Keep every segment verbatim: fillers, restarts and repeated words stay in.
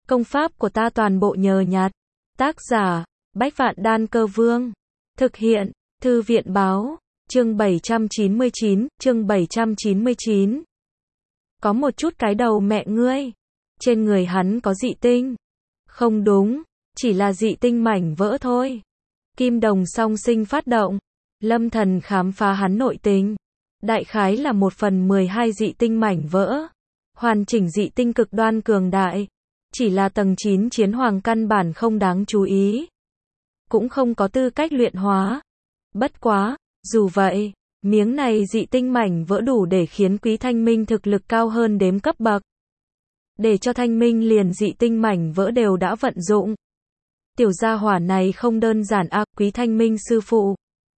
Công pháp của ta toàn bộ nhờ nhặt. Tác giả, Bách Vạn Đan Cơ Vương. Thực hiện, Thư viện Báo. Chương bảy trăm chín mươi chín, chương bảy trăm chín mươi chín. Có một chút cái đầu mẹ ngươi. Trên người hắn có dị tinh. Không đúng, chỉ là dị tinh mảnh vỡ thôi. Kim đồng song sinh phát động. Lâm Thần khám phá hắn nội tình. Đại khái là một phần mười hai dị tinh mảnh vỡ. Hoàn chỉnh dị tinh cực đoan cường đại. Chỉ là tầng chín chiến hoàng căn bản không đáng chú ý. Cũng không có tư cách luyện hóa. Bất quá, dù vậy, miếng này dị tinh mảnh vỡ đủ để khiến Quý Thanh Minh thực lực cao hơn đếm cấp bậc. Để cho Thanh Minh liền dị tinh mảnh vỡ đều đã vận dụng. Tiểu gia hỏa này không đơn giản a, à, Quý Thanh Minh sư phụ.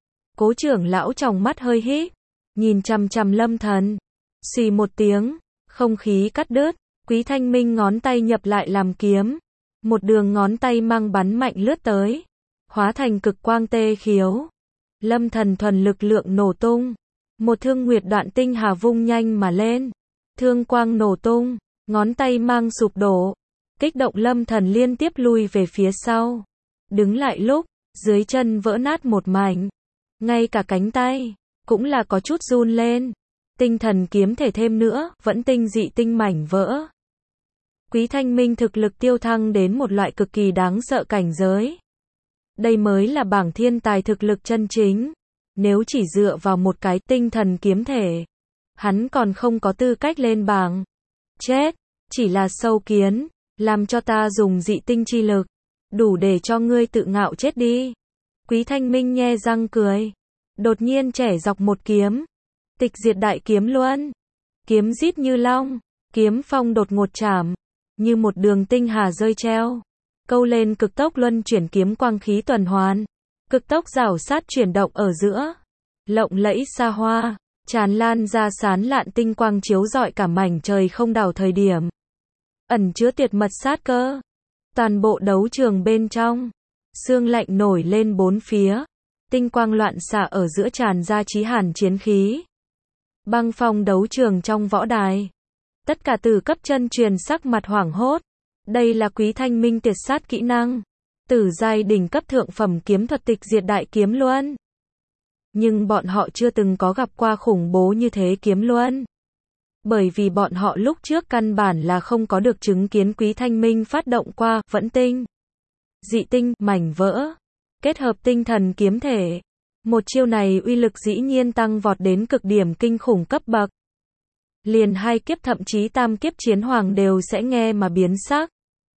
Cố trưởng lão trong mắt hơi híp, nhìn chằm chằm Lâm Thần. Xì một tiếng, không khí cắt đứt, Quý Thanh Minh ngón tay nhập lại làm kiếm. Một đường ngón tay mang bắn mạnh lướt tới, hóa thành cực quang tê khiếu. Lâm Thần thuần lực lượng nổ tung. Một thương nguyệt đoạn tinh hà vung nhanh mà lên. Thương quang nổ tung, ngón tay mang sụp đổ. Kích động Lâm Thần liên tiếp lui về phía sau. Đứng lại lúc, dưới chân vỡ nát một mảnh. Ngay cả cánh tay, cũng là có chút run lên. Tinh thần kiếm thể thêm nữa, vẫn tinh dị tinh mảnh vỡ. Quý Thanh Minh thực lực tiêu thăng đến một loại cực kỳ đáng sợ cảnh giới. Đây mới là bảng thiên tài thực lực chân chính. Nếu chỉ dựa vào một cái tinh thần kiếm thể, hắn còn không có tư cách lên bảng. Chết, chỉ là sâu kiến, làm cho ta dùng dị tinh chi lực, đủ để cho ngươi tự ngạo chết đi. Quý Thanh Minh nhe răng cười, đột nhiên chẻ dọc một kiếm, tịch diệt đại kiếm luân. Kiếm rít như long, kiếm phong đột ngột chạm, như một đường tinh hà rơi treo. Câu lên cực tốc luân chuyển kiếm quang khí tuần hoàn. Cực tốc rảo sát chuyển động ở giữa. Lộng lẫy xa hoa, tràn lan ra sán lạn tinh quang chiếu rọi cả mảnh trời không đảo thời điểm. Ẩn chứa tuyệt mật sát cơ. Toàn bộ đấu trường bên trong, sương lạnh nổi lên bốn phía. Tinh quang loạn xạ ở giữa tràn ra chí hàn chiến khí. Băng phong đấu trường trong võ đài. Tất cả từ cấp chân truyền sắc mặt hoảng hốt. Đây là Quý Thanh Minh tuyệt sát kỹ năng. Tử giai đỉnh cấp thượng phẩm kiếm thuật tịch diệt đại kiếm luân. Nhưng bọn họ chưa từng có gặp qua khủng bố như thế kiếm luân. Bởi vì bọn họ lúc trước căn bản là không có được chứng kiến Quý Thanh Minh phát động qua vẫn tinh, dị tinh, mảnh vỡ. Kết hợp tinh thần kiếm thể. Một chiêu này uy lực dĩ nhiên tăng vọt đến cực điểm kinh khủng cấp bậc. Liền hai kiếp thậm chí tam kiếp chiến hoàng đều sẽ nghe mà biến sắc.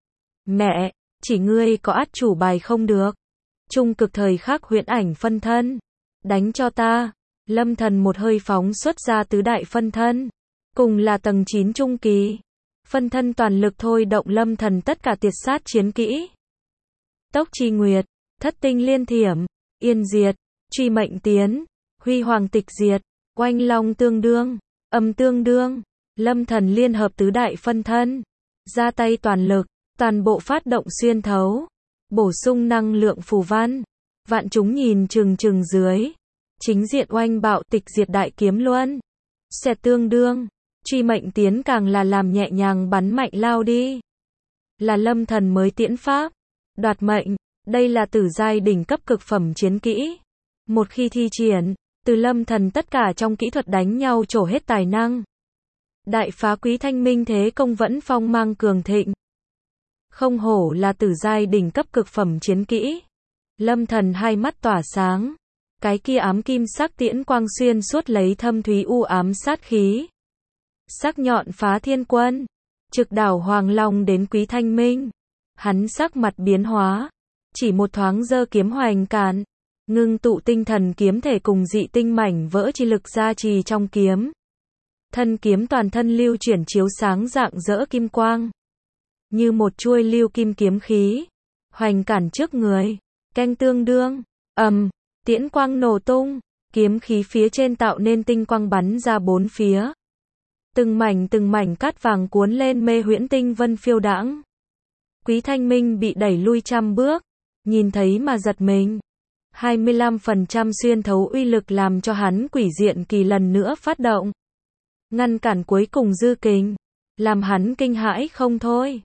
Mẹ, chỉ ngươi có át chủ bài không được. Trung cực thời khắc huyễn ảnh phân thân. Đánh cho ta. Lâm Thần một hơi phóng xuất ra tứ đại phân thân. Cùng là tầng chín trung kỳ. Phân thân toàn lực thôi động Lâm Thần tất cả tiệt sát chiến kỹ. Tốc chi nguyệt, thất tinh liên thiểm, yên diệt, truy mệnh tiến, huy hoàng tịch diệt, oanh long tương đương, âm tương đương. Lâm Thần liên hợp tứ đại phân thân. Ra tay toàn lực. Toàn bộ phát động xuyên thấu, bổ sung năng lượng phù văn. Vạn chúng nhìn chừng chừng dưới. Chính diện oanh bạo tịch diệt đại kiếm luân. Xẹt tương đương, truy mệnh tiến càng là làm nhẹ nhàng bắn mạnh lao đi. Là Lâm Thần mới tiễn pháp. Đoạt mệnh, đây là tử giai đỉnh cấp cực phẩm chiến kỹ. Một khi thi triển, từ Lâm Thần tất cả trong kỹ thuật đánh nhau trổ hết tài năng. Đại phá Quý Thanh Minh thế công vẫn phong mang cường thịnh. Không hổ là tử giai đỉnh cấp cực phẩm chiến kỹ. Lâm Thần hai mắt tỏa sáng. Cái kia ám kim sắc tiễn quang xuyên suốt lấy thâm thúy u ám sát khí. Sắc nhọn phá thiên quân. Trực đảo Hoàng Long đến Quý Thanh Minh. Hắn sắc mặt biến hóa. Chỉ một thoáng giơ kiếm hoành càn. Ngưng tụ tinh thần kiếm thể cùng dị tinh mảnh vỡ chi lực gia trì trong kiếm. Thân kiếm toàn thân lưu chuyển chiếu sáng rạng rỡ kim quang. Như một chuôi lưu kim kiếm khí. Hoành cản trước người. Canh tương đương. Ầm. Tiễn quang nổ tung. Kiếm khí phía trên tạo nên tinh quang bắn ra bốn phía. Từng mảnh từng mảnh cát vàng cuốn lên mê huyễn tinh vân phiêu đãng. Quý Thanh Minh bị đẩy lui trăm bước. Nhìn thấy mà giật mình. hai mươi lăm phần trăm xuyên thấu uy lực làm cho hắn quỷ diện kỳ lần nữa phát động. Ngăn cản cuối cùng dư kình. Làm hắn kinh hãi không thôi.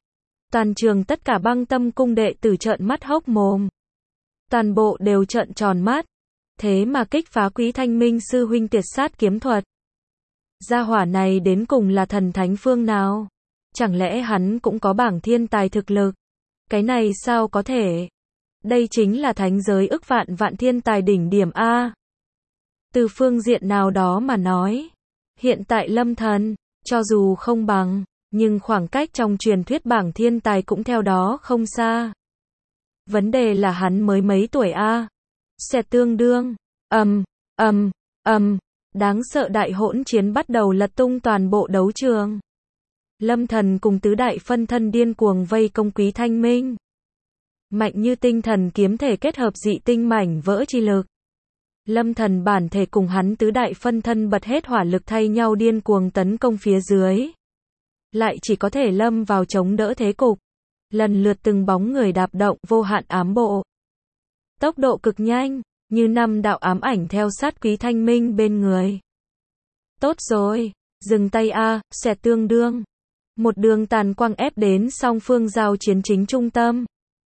Toàn trường tất cả Băng Tâm cung đệ tử trợn mắt hốc mồm. Toàn bộ đều trợn tròn mắt. Thế mà kích phá Quý Thanh Minh sư huynh tuyệt sát kiếm thuật. Gia hỏa này đến cùng là thần thánh phương nào? Chẳng lẽ hắn cũng có bảng thiên tài thực lực? Cái này sao có thể? Đây chính là thánh giới ức vạn vạn thiên tài đỉnh điểm A. Từ phương diện nào đó mà nói, hiện tại Lâm Thần, cho dù không bằng, nhưng khoảng cách trong truyền thuyết bảng thiên tài cũng theo đó không xa. Vấn đề là hắn mới mấy tuổi A. Sẽ tương đương, ầm, ầm, ầm, đáng sợ đại hỗn chiến bắt đầu lật tung toàn bộ đấu trường. Lâm Thần cùng tứ đại phân thân điên cuồng vây công Quý Thanh Minh. Mạnh như tinh thần kiếm thể kết hợp dị tinh mảnh vỡ chi lực. Lâm Thần bản thể cùng hắn tứ đại phân thân bật hết hỏa lực thay nhau điên cuồng tấn công phía dưới. Lại chỉ có thể lâm vào chống đỡ thế cục. Lần lượt từng bóng người đạp động vô hạn ám bộ. Tốc độ cực nhanh, như năm đạo ám ảnh theo sát Quý Thanh Minh bên người. Tốt rồi, dừng tay a, sẽ tương đương. Một đường tàn quang ép đến song phương giao chiến chính trung tâm.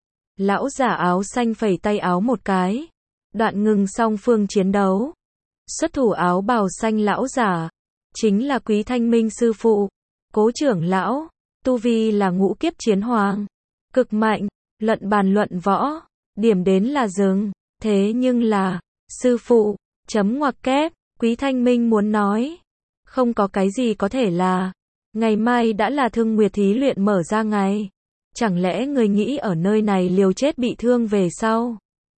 Lão giả áo xanh phẩy tay áo một cái. Đoạn ngừng song phương chiến đấu. Xuất thủ áo bào xanh lão giả. Chính là Quý Thanh Minh sư phụ. Cố trưởng lão. Tu vi là ngũ kiếp chiến hoàng. Cực mạnh. Luận bàn luận võ. Điểm đến là dừng. Thế nhưng là. Sư phụ. Chấm ngoặc kép. Quý Thanh Minh muốn nói. Không có cái gì có thể là. Ngày mai đã là Thương Nguyệt thí luyện mở ra ngày. Chẳng lẽ người nghĩ ở nơi này liều chết bị thương về sau?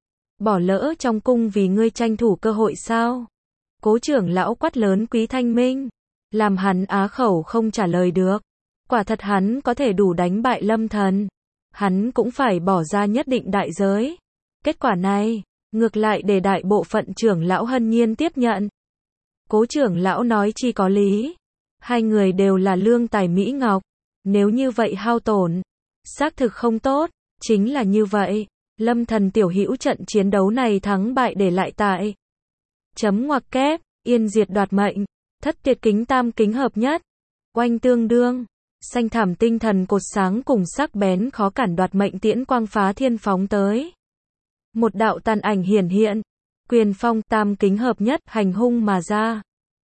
Bỏ lỡ trong cung vì ngươi tranh thủ cơ hội sao? Cố trưởng lão quát lớn Quý Thanh Minh. Làm hắn á khẩu không trả lời được. Quả thật hắn có thể đủ đánh bại Lâm Thần. Hắn cũng phải bỏ ra nhất định đại giới. Kết quả này, ngược lại để đại bộ phận trưởng lão hân nhiên tiếp nhận. Cố trưởng lão nói chi có lý. Hai người đều là lương tài mỹ ngọc. Nếu như vậy hao tổn, xác thực không tốt. Chính là như vậy. Lâm Thần tiểu hữu trận chiến đấu này thắng bại để lại tại. Chấm ngoặc kép, yên diệt đoạt mệnh. Thất tuyệt kính tam kính hợp nhất. Oanh tương đương. Xanh thảm tinh thần cột sáng cùng sắc bén khó cản đoạt mệnh tiễn quang phá thiên phóng tới. Một đạo tàn ảnh hiển hiện. Quyền phong tam kính hợp nhất hành hung mà ra.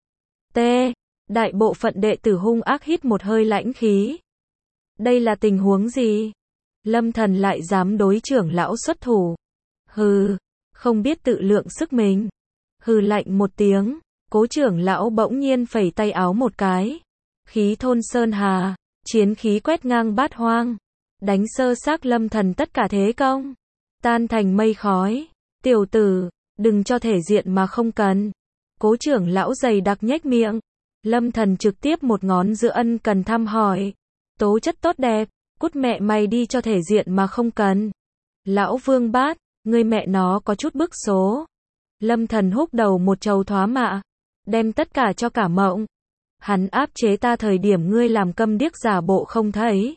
T. Đại bộ phận đệ tử hung ác hít một hơi lãnh khí. Đây là tình huống gì? Lâm Thần lại dám đối trưởng lão xuất thủ. Hừ, không biết tự lượng sức mình. Hừ lạnh một tiếng, cố trưởng lão bỗng nhiên phẩy tay áo một cái. Khí thôn sơn hà, chiến khí quét ngang bát hoang. Đánh sơ xác Lâm Thần tất cả thế công. Tan thành mây khói. Tiểu tử, đừng cho thể diện mà không cần. Cố trưởng lão dày đặc nhếch miệng. Lâm Thần trực tiếp một ngón giữa ân cần thăm hỏi. Tố chất tốt đẹp, cút mẹ mày đi cho thể diện mà không cần. Lão Vương Bát, ngươi mẹ nó có chút bức số. Lâm Thần húc đầu một trầu thoá mạ. Đem tất cả cho cả mộng. Hắn áp chế ta thời điểm ngươi làm câm điếc giả bộ không thấy.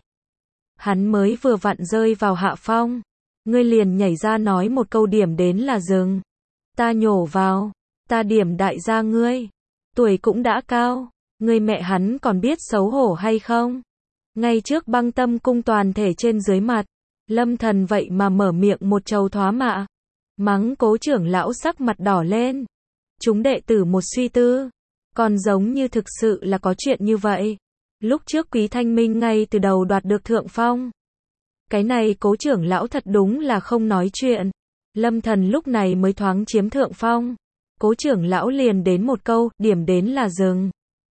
Hắn mới vừa vặn rơi vào hạ phong. Ngươi liền nhảy ra nói một câu điểm đến là dừng. Ta nhổ vào. Ta điểm đại gia ngươi. Tuổi cũng đã cao. Ngươi mẹ hắn còn biết xấu hổ hay không? Ngay trước Băng Tâm cung toàn thể trên dưới mặt. Lâm Thần vậy mà mở miệng một trầu thoá mạ. Mắng cố trưởng lão sắc mặt đỏ lên. Chúng đệ tử một suy tư. Còn giống như thực sự là có chuyện như vậy. Lúc trước Quý Thanh Minh ngay từ đầu đoạt được thượng phong. Cái này cố trưởng lão thật đúng là không nói chuyện. Lâm Thần lúc này mới thoáng chiếm thượng phong. Cố trưởng lão liền đến một câu, điểm đến là dừng.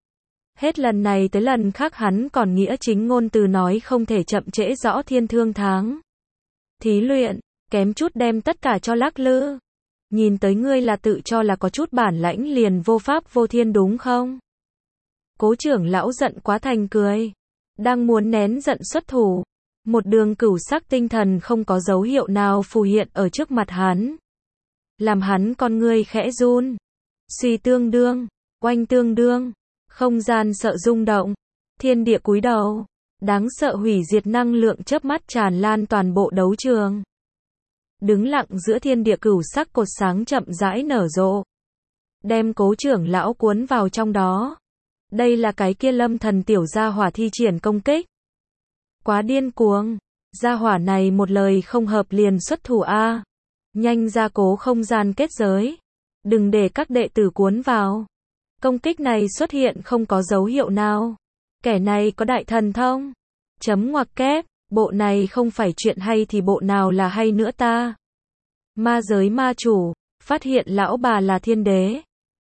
Hết lần này tới lần khác hắn còn nghĩa chính ngôn từ nói không thể chậm trễ rõ thiên thương tháng. Thí luyện, kém chút đem tất cả cho lắc lư. Nhìn tới ngươi là tự cho là có chút bản lãnh liền vô pháp vô thiên đúng không? Cố trưởng lão giận quá thành cười. Đang muốn nén giận xuất thủ. Một đường cửu sắc tinh thần không có dấu hiệu nào phù hiện ở trước mặt hắn. Làm hắn con ngươi khẽ run. Suy tương đương, oanh tương đương. Không gian sợ rung động. Thiên địa cúi đầu. Đáng sợ hủy diệt năng lượng chớp mắt tràn lan toàn bộ đấu trường. Đứng lặng giữa thiên địa cửu sắc cột sáng chậm rãi nở rộ. Đem cố trưởng lão cuốn vào trong đó. Đây là cái kia Lâm Thần tiểu gia hỏa thi triển công kích. Quá điên cuồng. Gia hỏa này một lời không hợp liền xuất thủ a. Nhanh gia cố không gian kết giới. Đừng để các đệ tử cuốn vào. Công kích này xuất hiện không có dấu hiệu nào. Kẻ này có đại thần thông. Chấm ngoặc kép. Bộ này không phải chuyện hay thì bộ nào là hay nữa ta. Ma giới ma chủ. Phát hiện lão bà là thiên đế.